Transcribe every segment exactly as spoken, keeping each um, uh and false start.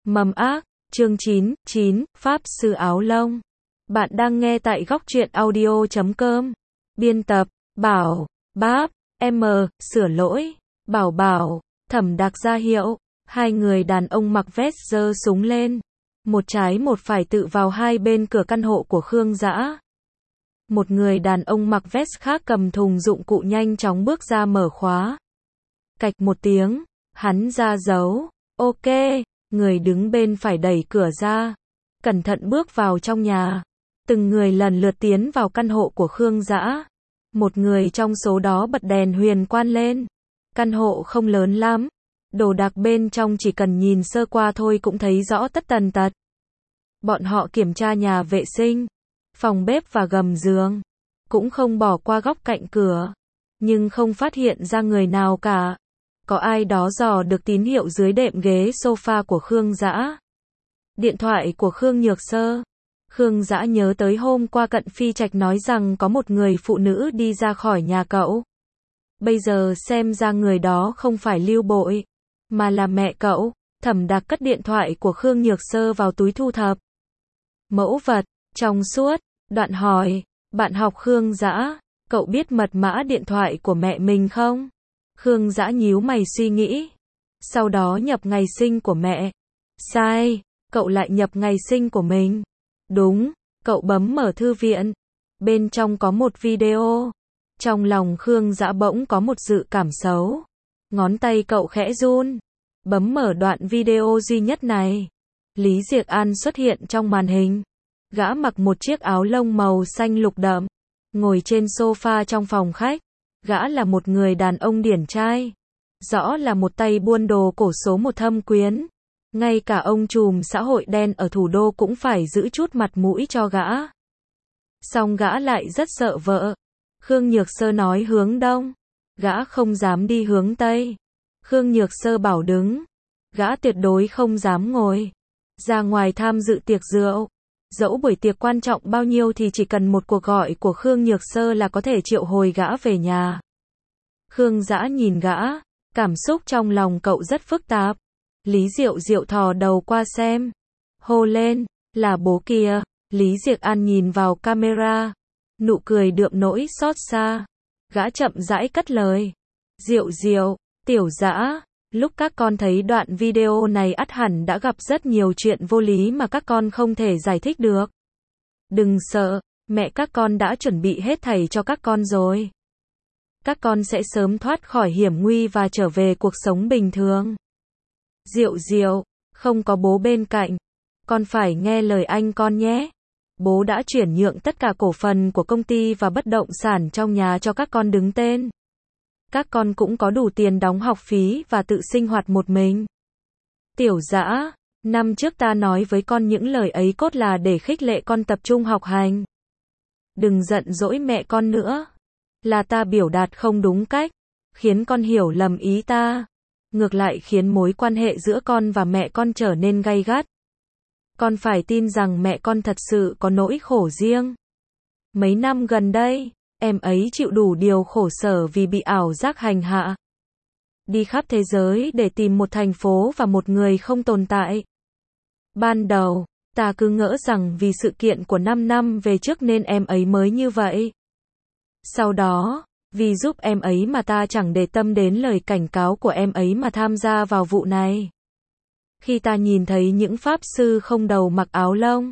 Mầm ác, chương chín, chín, Pháp sư áo lông. Bạn đang nghe tại góc truyện audio chấm com. Biên tập, Bảo, Báp, M, sửa lỗi, Bảo Bảo, Thẩm Đặc ra hiệu. Hai người đàn ông mặc vest giơ súng lên. Một trái một phải tự vào hai bên cửa căn hộ của Khương Dã. Một người đàn ông mặc vest khác cầm thùng dụng cụ nhanh chóng bước ra mở khóa. Cạch một tiếng, hắn ra dấu. Ok, người đứng bên phải đẩy cửa ra. Cẩn thận bước vào trong nhà. Từng người lần lượt tiến vào căn hộ của Khương Dã. Một người trong số đó bật đèn huyền quan lên. Căn hộ không lớn lắm. Đồ đạc bên trong chỉ cần nhìn sơ qua thôi cũng thấy rõ tất tần tật. Bọn họ kiểm tra nhà vệ sinh, phòng bếp và gầm giường. Cũng không bỏ qua góc cạnh cửa. Nhưng không phát hiện ra người nào cả. Có ai đó dò được tín hiệu dưới đệm ghế sofa của Khương Dã. Điện thoại của Khương Nhược Sơ. Khương Dã nhớ tới hôm qua Cận Phi Trạch nói rằng có một người phụ nữ đi ra khỏi nhà cậu. Bây giờ xem ra người đó không phải Lưu Bội, mà là mẹ cậu. Thẩm Đặc cất điện thoại của Khương Nhược Sơ vào túi thu thập. Mẫu vật, trong suốt, đoạn hỏi, bạn học Khương Dã, cậu biết mật mã điện thoại của mẹ mình không? Khương Dã nhíu mày suy nghĩ. Sau đó nhập ngày sinh của mẹ. Sai, cậu lại nhập ngày sinh của mình. Đúng, cậu bấm mở thư viện. Bên trong có một video. Trong lòng Khương Dã bỗng có một dự cảm xấu. Ngón tay cậu khẽ run. Bấm mở đoạn video duy nhất này. Lý Diệc An xuất hiện trong màn hình. Gã mặc một chiếc áo lông màu xanh lục đậm. Ngồi trên sofa trong phòng khách. Gã là một người đàn ông điển trai. Rõ là một tay buôn đồ cổ số một thâm quyến. Ngay cả ông trùm xã hội đen ở thủ đô cũng phải giữ chút mặt mũi cho gã. Song gã lại rất sợ vợ. Khương Nhược Sơ nói hướng đông. Gã không dám đi hướng tây. Khương Nhược Sơ bảo đứng. Gã tuyệt đối không dám ngồi. Ra ngoài tham dự tiệc rượu. Dẫu buổi tiệc quan trọng bao nhiêu thì chỉ cần một cuộc gọi của Khương Nhược Sơ là có thể triệu hồi gã về nhà. Khương Dã nhìn gã. Cảm xúc trong lòng cậu rất phức tạp. Lý Diệu Diệu thò đầu qua xem. Hô lên, là bố kìa. Lý Diệc An nhìn vào camera. Nụ cười đượm nỗi xót xa. Gã chậm rãi cất lời. Diệu Diệu, Tiểu Dã, lúc các con thấy đoạn video này ắt hẳn đã gặp rất nhiều chuyện vô lý mà các con không thể giải thích được. Đừng sợ, mẹ các con đã chuẩn bị hết thảy cho các con rồi. Các con sẽ sớm thoát khỏi hiểm nguy và trở về cuộc sống bình thường. Diệu Diệu, không có bố bên cạnh. Con phải nghe lời anh con nhé. Bố đã chuyển nhượng tất cả cổ phần của công ty và bất động sản trong nhà cho các con đứng tên. Các con cũng có đủ tiền đóng học phí và tự sinh hoạt một mình. Tiểu Dã, năm trước ta nói với con những lời ấy cốt là để khích lệ con tập trung học hành. Đừng giận dỗi mẹ con nữa. Là ta biểu đạt không đúng cách, khiến con hiểu lầm ý ta. Ngược lại khiến mối quan hệ giữa con và mẹ con trở nên gay gắt. Con phải tin rằng mẹ con thật sự có nỗi khổ riêng. Mấy năm gần đây, em ấy chịu đủ điều khổ sở vì bị ảo giác hành hạ. Đi khắp thế giới để tìm một thành phố và một người không tồn tại. Ban đầu, ta cứ ngỡ rằng vì sự kiện của năm năm về trước nên em ấy mới như vậy. Sau đó, vì giúp em ấy mà ta chẳng để tâm đến lời cảnh cáo của em ấy mà tham gia vào vụ này. Khi ta nhìn thấy những pháp sư không đầu mặc áo lông,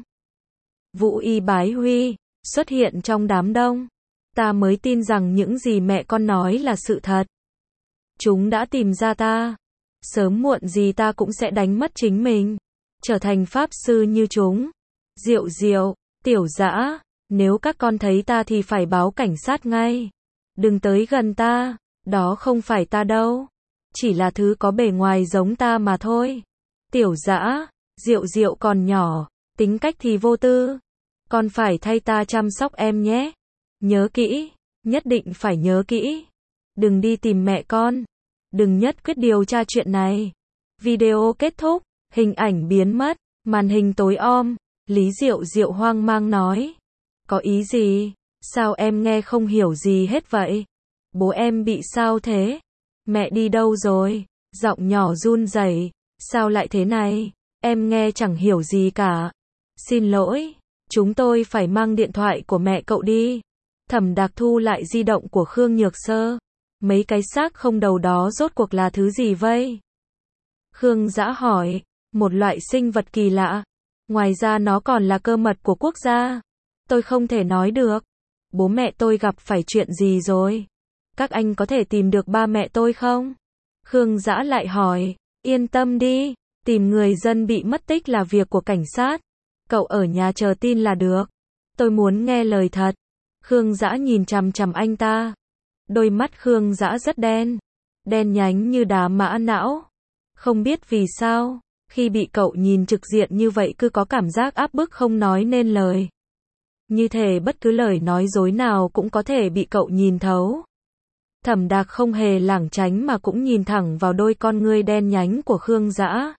Vũ Y Bái Huy, xuất hiện trong đám đông, ta mới tin rằng những gì mẹ con nói là sự thật. Chúng đã tìm ra ta. Sớm muộn gì ta cũng sẽ đánh mất chính mình. Trở thành pháp sư như chúng. Diệu Diệu, Tiểu Dã, nếu các con thấy ta thì phải báo cảnh sát ngay. Đừng tới gần ta, đó không phải ta đâu. Chỉ là thứ có bề ngoài giống ta mà thôi. Tiểu Dã, Diệu Diệu còn nhỏ, tính cách thì vô tư. Con phải thay ta chăm sóc em nhé. Nhớ kỹ, nhất định phải nhớ kỹ. Đừng đi tìm mẹ con. Đừng nhất quyết điều tra chuyện này. Video kết thúc, hình ảnh biến mất, màn hình tối om. Lý Diệu Diệu hoang mang nói. Có ý gì? Sao em nghe không hiểu gì hết vậy? Bố em bị sao thế? Mẹ đi đâu rồi? Giọng nhỏ run rẩy. Sao lại thế này? Em nghe chẳng hiểu gì cả. Xin lỗi, chúng tôi phải mang điện thoại của mẹ cậu đi. Thẩm Đạc thu lại di động của Khương Nhược Sơ. Mấy cái xác không đầu đó rốt cuộc là thứ gì vậy? Khương Dã hỏi. Một loại sinh vật kỳ lạ. Ngoài ra nó còn là cơ mật của quốc gia. Tôi không thể nói được. Bố mẹ tôi gặp phải chuyện gì rồi? Các anh có thể tìm được ba mẹ tôi không? Khương Dã lại hỏi. Yên tâm đi, tìm người dân bị mất tích là việc của cảnh sát. Cậu ở nhà chờ tin là được. Tôi muốn nghe lời thật. Khương Dã nhìn chằm chằm anh ta. Đôi mắt Khương Dã rất đen. Đen nhánh như đá mã não. Không biết vì sao, khi bị cậu nhìn trực diện như vậy cứ có cảm giác áp bức không nói nên lời. Như thể bất cứ lời nói dối nào cũng có thể bị cậu nhìn thấu. Thẩm Đạc không hề lảng tránh mà cũng nhìn thẳng vào đôi con ngươi đen nhánh của Khương Dã.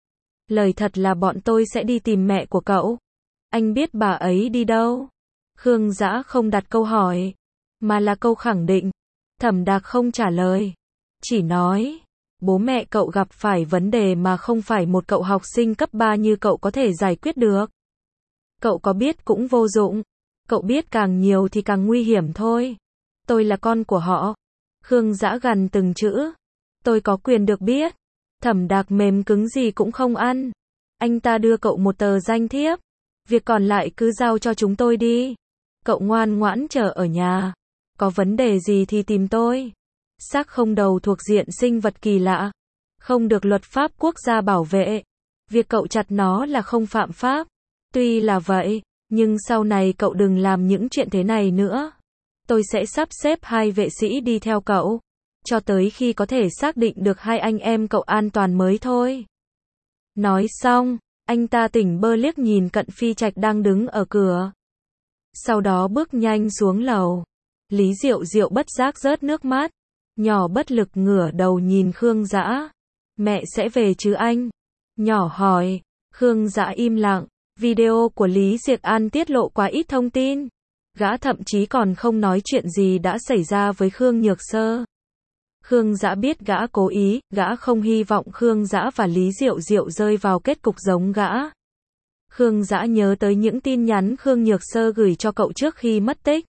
Lời thật là bọn tôi sẽ đi tìm mẹ của cậu. Anh biết bà ấy đi đâu? Khương Dã không đặt câu hỏi, mà là câu khẳng định. Thẩm Đạc không trả lời, chỉ nói, bố mẹ cậu gặp phải vấn đề mà không phải một cậu học sinh cấp ba như cậu có thể giải quyết được. Cậu có biết cũng vô dụng, cậu biết càng nhiều thì càng nguy hiểm thôi. Tôi là con của họ. Khương Dã gằn từng chữ. Tôi có quyền được biết. Thẩm Đạc mềm cứng gì cũng không ăn. Anh ta đưa cậu một tờ danh thiếp. Việc còn lại cứ giao cho chúng tôi đi. Cậu ngoan ngoãn chờ ở nhà. Có vấn đề gì thì tìm tôi. Xác không đầu thuộc diện sinh vật kỳ lạ. Không được luật pháp quốc gia bảo vệ. Việc cậu chặt nó là không phạm pháp. Tuy là vậy, nhưng sau này cậu đừng làm những chuyện thế này nữa. Tôi sẽ sắp xếp hai vệ sĩ đi theo cậu. Cho tới khi có thể xác định được hai anh em cậu an toàn mới thôi. Nói xong, anh ta tỉnh bơ liếc nhìn Cận Phi Trạch đang đứng ở cửa. Sau đó bước nhanh xuống lầu. Lý Diệu Diệu bất giác rớt nước mắt. Nhỏ bất lực ngửa đầu nhìn Khương Dã. Mẹ sẽ về chứ anh? Nhỏ hỏi. Khương Dã im lặng. Video của Lý Diệc An tiết lộ quá ít thông tin. Gã thậm chí còn không nói chuyện gì đã xảy ra với Khương Nhược Sơ. Khương Dã biết gã cố ý, gã không hy vọng Khương Dã và Lý Diệu Diệu rơi vào kết cục giống gã. Khương Dã nhớ tới những tin nhắn Khương Nhược Sơ gửi cho cậu trước khi mất tích.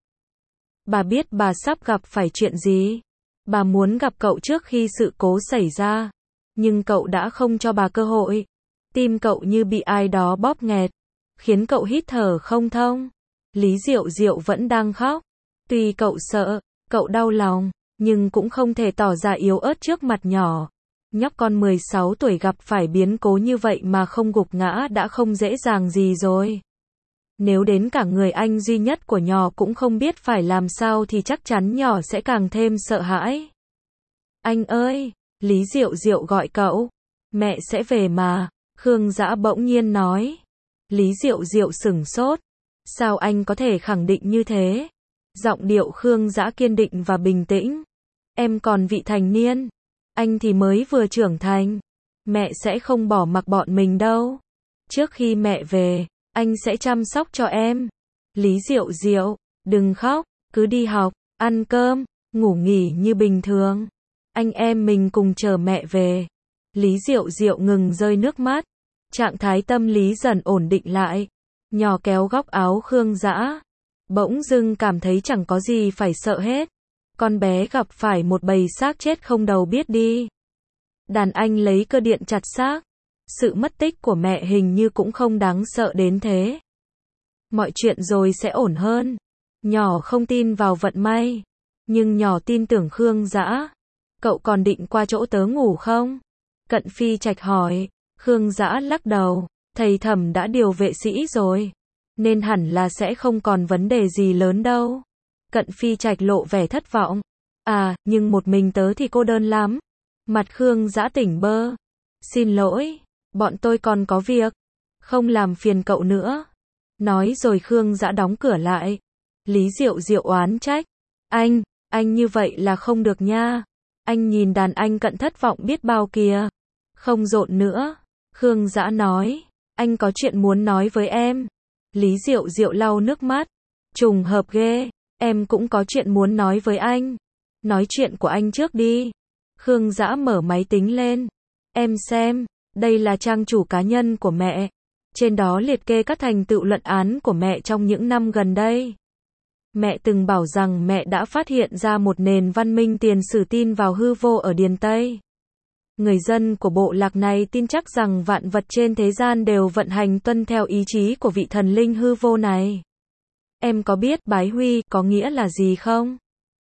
Bà biết bà sắp gặp phải chuyện gì. Bà muốn gặp cậu trước khi sự cố xảy ra. Nhưng cậu đã không cho bà cơ hội. Tim cậu như bị ai đó bóp nghẹt, khiến cậu hít thở không thông. Lý Diệu Diệu vẫn đang khóc. Tuy cậu sợ, cậu đau lòng, nhưng cũng không thể tỏ ra yếu ớt trước mặt nhỏ. Nhóc con mười sáu tuổi gặp phải biến cố như vậy mà không gục ngã đã không dễ dàng gì rồi. Nếu đến cả người anh duy nhất của nhỏ cũng không biết phải làm sao thì chắc chắn nhỏ sẽ càng thêm sợ hãi. Anh ơi, Lý Diệu Diệu gọi cậu. Mẹ sẽ về mà, Khương Dã bỗng nhiên nói. Lý Diệu Diệu sửng sốt. Sao anh có thể khẳng định như thế? Giọng điệu Khương Dã kiên định và bình tĩnh. Em còn vị thành niên. Anh thì mới vừa trưởng thành. Mẹ sẽ không bỏ mặc bọn mình đâu. Trước khi mẹ về, anh sẽ chăm sóc cho em. Lý Diệu Diệu, đừng khóc, cứ đi học, ăn cơm, ngủ nghỉ như bình thường. Anh em mình cùng chờ mẹ về. Lý Diệu Diệu ngừng rơi nước mắt. Trạng thái tâm lý dần ổn định lại. Nhỏ kéo góc áo Khương Dã. Bỗng dưng cảm thấy chẳng có gì phải sợ hết. Con bé gặp phải một bầy xác chết không đầu biết đi. Đàn anh lấy cơ điện chặt xác. Sự mất tích của mẹ hình như cũng không đáng sợ đến thế. Mọi chuyện rồi sẽ ổn hơn. Nhỏ không tin vào vận may. Nhưng nhỏ tin tưởng Khương Dã. Cậu còn định qua chỗ tớ ngủ không? Cận Phi Trạch hỏi. Khương Dã lắc đầu. Thầy Thẩm đã điều vệ sĩ rồi. Nên hẳn là sẽ không còn vấn đề gì lớn đâu. Cận Phi Trạch lộ vẻ thất vọng. À, nhưng một mình tớ thì cô đơn lắm. Mặt Khương Dã tỉnh bơ. Xin lỗi, bọn tôi còn có việc. Không làm phiền cậu nữa. Nói rồi Khương Dã đóng cửa lại. Lý Diệu Diệu oán trách. Anh, anh như vậy là không được nha. Anh nhìn đàn anh Cận thất vọng biết bao kìa. Không rộn nữa. Khương Dã nói. Anh có chuyện muốn nói với em. Lý Diệu Diệu lau nước mắt. Trùng hợp ghê. Em cũng có chuyện muốn nói với anh. Nói chuyện của anh trước đi. Khương Dã mở máy tính lên. Em xem. Đây là trang chủ cá nhân của mẹ. Trên đó liệt kê các thành tựu luận án của mẹ trong những năm gần đây. Mẹ từng bảo rằng mẹ đã phát hiện ra một nền văn minh tiền sử tin vào hư vô ở Điền Tây. Người dân của bộ lạc này tin chắc rằng vạn vật trên thế gian đều vận hành tuân theo ý chí của vị thần linh hư vô này. Em có biết bái huy có nghĩa là gì không?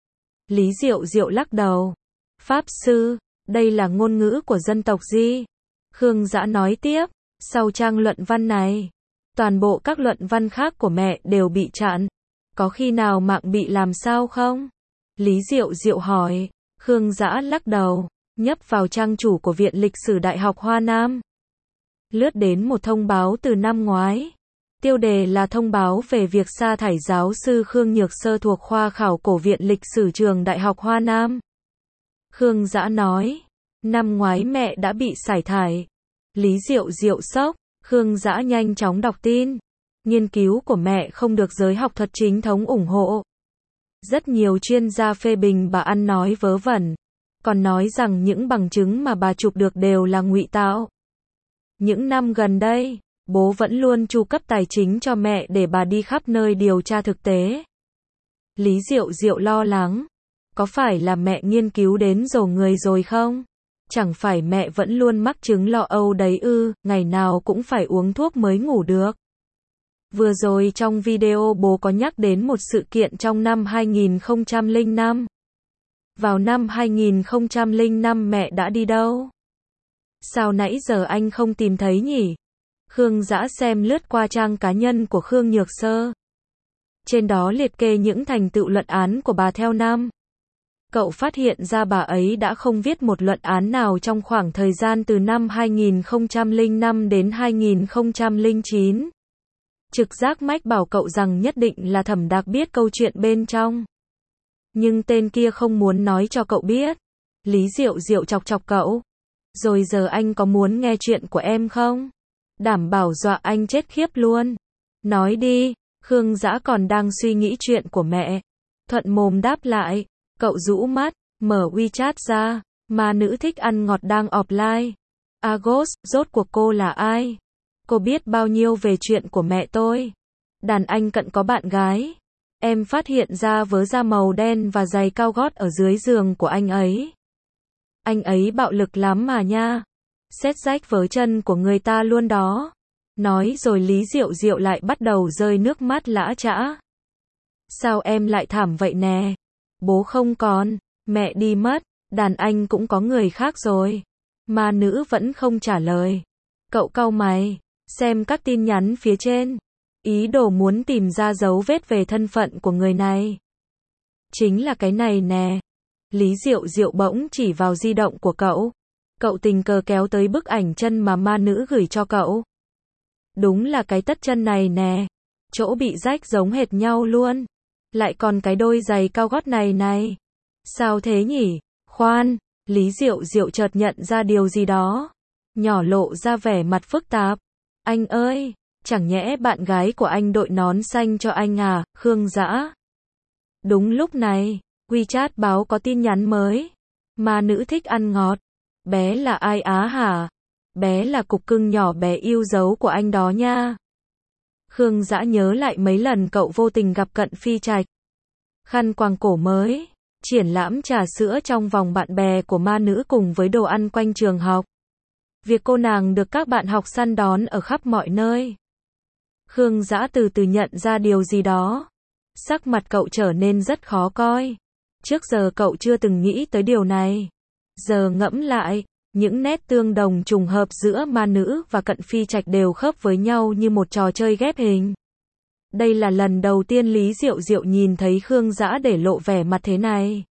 Lý Diệu Diệu lắc đầu. Pháp sư, đây là ngôn ngữ của dân tộc gì? Khương Dã nói tiếp, sau trang luận văn này, toàn bộ các luận văn khác của mẹ đều bị chặn. Có khi nào mạng bị làm sao không? Lý Diệu Diệu hỏi. Khương Dã lắc đầu, nhấp vào trang chủ của Viện Lịch sử Đại học Hoa Nam. Lướt đến một thông báo từ năm ngoái. Tiêu đề là thông báo về việc sa thải giáo sư Khương Nhược Sơ thuộc khoa khảo cổ Viện Lịch sử Trường Đại học Hoa Nam. Khương Dã nói, năm ngoái mẹ đã bị sải thải. Lý Diệu Diệu sốc. Khương Dã nhanh chóng đọc tin. Nghiên cứu của mẹ không được giới học thuật chính thống ủng hộ. Rất nhiều chuyên gia phê bình bà ăn nói vớ vẩn, còn nói rằng những bằng chứng mà bà chụp được đều là ngụy tạo. Những năm gần đây, bố vẫn luôn chu cấp tài chính cho mẹ để bà đi khắp nơi điều tra thực tế. Lý Diệu Diệu lo lắng. Có phải là mẹ nghiên cứu đến rồ người rồi không? Chẳng phải mẹ vẫn luôn mắc chứng lo âu đấy ư, ngày nào cũng phải uống thuốc mới ngủ được. Vừa rồi trong video bố có nhắc đến một sự kiện trong năm hai nghìn không trăm lẻ năm. Vào năm hai nghìn không trăm lẻ năm mẹ đã đi đâu? Sao nãy giờ anh không tìm thấy nhỉ? Khương Dã xem lướt qua trang cá nhân của Khương Nhược Sơ. Trên đó liệt kê những thành tựu luận án của bà theo năm. Cậu phát hiện ra bà ấy đã không viết một luận án nào trong khoảng thời gian từ năm hai nghìn không trăm lẻ năm đến hai nghìn không trăm lẻ chín. Trực giác mách bảo cậu rằng nhất định là Thẩm Đạc biết câu chuyện bên trong. Nhưng tên kia không muốn nói cho cậu biết. Lý Diệu Diệu chọc chọc cậu. Rồi giờ anh có muốn nghe chuyện của em không? Đảm bảo dọa anh chết khiếp luôn. Nói đi. Khương Dã còn đang suy nghĩ chuyện của mẹ. Thuận mồm đáp lại. Cậu rũ mắt, mở WeChat ra. Ma nữ thích ăn ngọt đang offline. Agos, rốt cuộc cô là ai? Cô biết bao nhiêu về chuyện của mẹ tôi? Đàn anh cận có bạn gái. Em phát hiện ra vớ da màu đen và giày cao gót ở dưới giường của anh ấy. Anh ấy bạo lực lắm mà nha. Xét rách vớ chân của người ta luôn đó. Nói rồi Lý Diệu Diệu lại bắt đầu rơi nước mắt lã chã. Sao em lại thảm vậy nè? Bố không còn, mẹ đi mất, đàn anh cũng có người khác rồi. Ma nữ vẫn không trả lời. Cậu cau mày, xem các tin nhắn phía trên. Ý đồ muốn tìm ra dấu vết về thân phận của người này. Chính là cái này nè. Lý Diệu Diệu bỗng chỉ vào di động của cậu. Cậu tình cờ kéo tới bức ảnh chân mà ma nữ gửi cho cậu. Đúng là cái tất chân này nè. Chỗ bị rách giống hệt nhau luôn. Lại còn cái đôi giày cao gót này này. Sao thế nhỉ? Khoan, Lý Diệu Diệu chợt nhận ra điều gì đó. Nhỏ lộ ra vẻ mặt phức tạp. Anh ơi, chẳng nhẽ bạn gái của anh đội nón xanh cho anh à, Khương Dã? Đúng lúc này, WeChat báo có tin nhắn mới. Ma nữ thích ăn ngọt. Bé là ai á hả? Bé là cục cưng nhỏ bé yêu dấu của anh đó nha. Khương Dã nhớ lại mấy lần cậu vô tình gặp Cận Phi Trạch. Khăn quàng cổ mới, triển lãm trà sữa trong vòng bạn bè của ma nữ cùng với đồ ăn quanh trường học. Việc cô nàng được các bạn học săn đón ở khắp mọi nơi. Khương Dã từ từ nhận ra điều gì đó. Sắc mặt cậu trở nên rất khó coi. Trước giờ cậu chưa từng nghĩ tới điều này. Giờ ngẫm lại, những nét tương đồng trùng hợp giữa ma nữ và Cận Phi Trạch đều khớp với nhau như một trò chơi ghép hình. Đây là lần đầu tiên Lý Diệu Diệu nhìn thấy Khương Dã để lộ vẻ mặt thế này.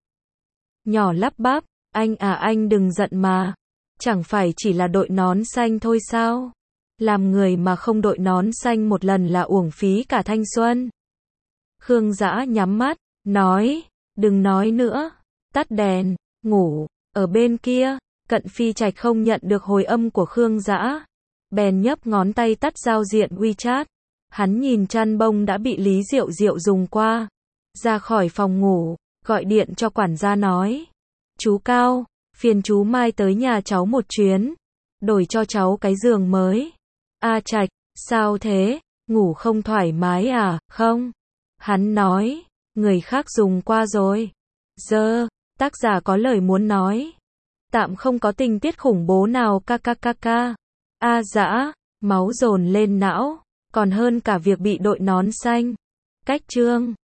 Nhỏ lắp bắp, anh à anh đừng giận mà. Chẳng phải chỉ là đội nón xanh thôi sao? Làm người mà không đội nón xanh một lần là uổng phí cả thanh xuân. Khương Dã nhắm mắt, nói, đừng nói nữa, tắt đèn, ngủ. Ở bên kia, Cận Phi Trạch không nhận được hồi âm của Khương Dã. Bèn nhấp ngón tay tắt giao diện WeChat. Hắn nhìn chăn bông đã bị Lý Diệu Diệu dùng qua. Ra khỏi phòng ngủ, gọi điện cho quản gia nói. Chú Cao, phiền chú mai tới nhà cháu một chuyến. đổi cho cháu cái giường mới. A Trạch, sao thế, ngủ không thoải mái à, không? Hắn nói, người khác dùng qua rồi. Dơ, tác giả có lời muốn nói. Tạm không có tình tiết khủng bố nào kkk. A dã, máu dồn lên não, còn hơn cả việc bị đội nón xanh. Cách chương